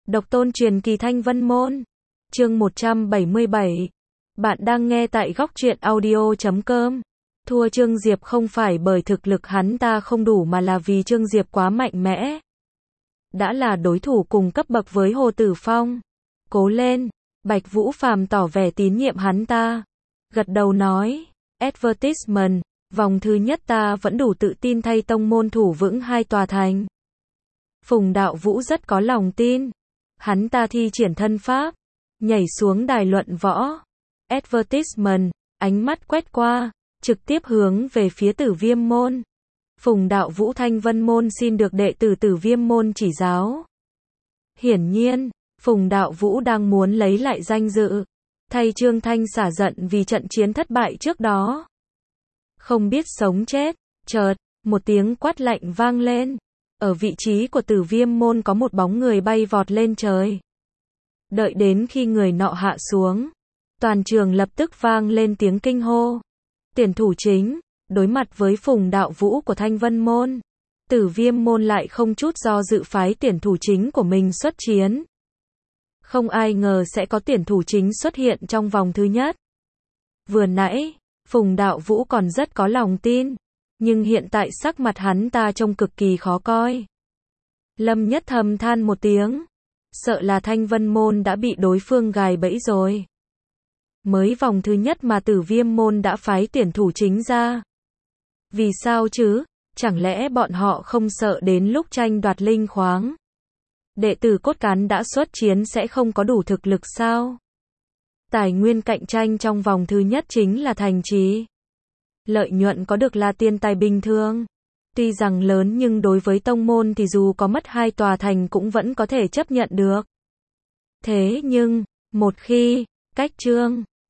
Độc tôn truyền kỳ Thanh Vân Môn. Chương 177. Bạn đang nghe tại góc truyện audio.com. Thua Trương Diệp không phải bởi thực lực hắn ta không đủ mà là vì Trương Diệp quá mạnh mẽ. Đã là đối thủ cùng cấp bậc với Hồ Tử Phong. Cố lên, Bạch Vũ Phàm tỏ vẻ tín nhiệm hắn ta. Gật đầu nói, advertisement, vòng thứ nhất ta vẫn đủ tự tin thay tông môn thủ vững 2 tòa thành. Phùng Đạo Vũ rất có lòng tin. Hắn ta thi triển thân pháp, nhảy xuống đài luận võ. Advertisement, ánh mắt quét qua, trực tiếp hướng về phía Tử Viêm môn. Phùng Đạo Vũ Thanh Vân môn xin được đệ tử Tử Viêm môn chỉ giáo. Hiển nhiên, Phùng Đạo Vũ đang muốn lấy lại danh dự, thay Trương Thanh xả giận vì trận chiến thất bại trước đó. Không biết sống chết, chợt, một tiếng quát lạnh vang lên. Ở vị trí của Tử Viêm môn có một bóng người bay vọt lên trời. Đợi đến khi người nọ hạ xuống, toàn trường lập tức vang lên tiếng kinh hô. Tuyển thủ chính, đối mặt với Phùng Đạo Vũ của Thanh Vân môn, Tử Viêm môn lại không chút do dự phái tuyển thủ chính của mình xuất chiến. Không ai ngờ sẽ có tuyển thủ chính xuất hiện trong vòng thứ nhất. Vừa nãy, Phùng Đạo Vũ còn rất có lòng tin, nhưng hiện tại sắc mặt hắn ta trông cực kỳ khó coi. Lâm Nhất thầm than một tiếng, sợ là Thanh Vân môn đã bị đối phương gài bẫy rồi. Mới vòng thứ nhất mà Tử Viêm môn đã phái tuyển thủ chính ra. Vì sao chứ? Chẳng lẽ bọn họ không sợ đến lúc tranh đoạt linh khoáng, đệ tử cốt cán đã xuất chiến sẽ không có đủ thực lực sao? Tài nguyên cạnh tranh trong vòng thứ nhất chính là thành trì. Lợi nhuận có được là tiền tài bình thường. Tuy rằng lớn nhưng đối với tông môn thì dù có mất 2 tòa thành cũng vẫn có thể chấp nhận được. Thế nhưng, một khi, cách Trương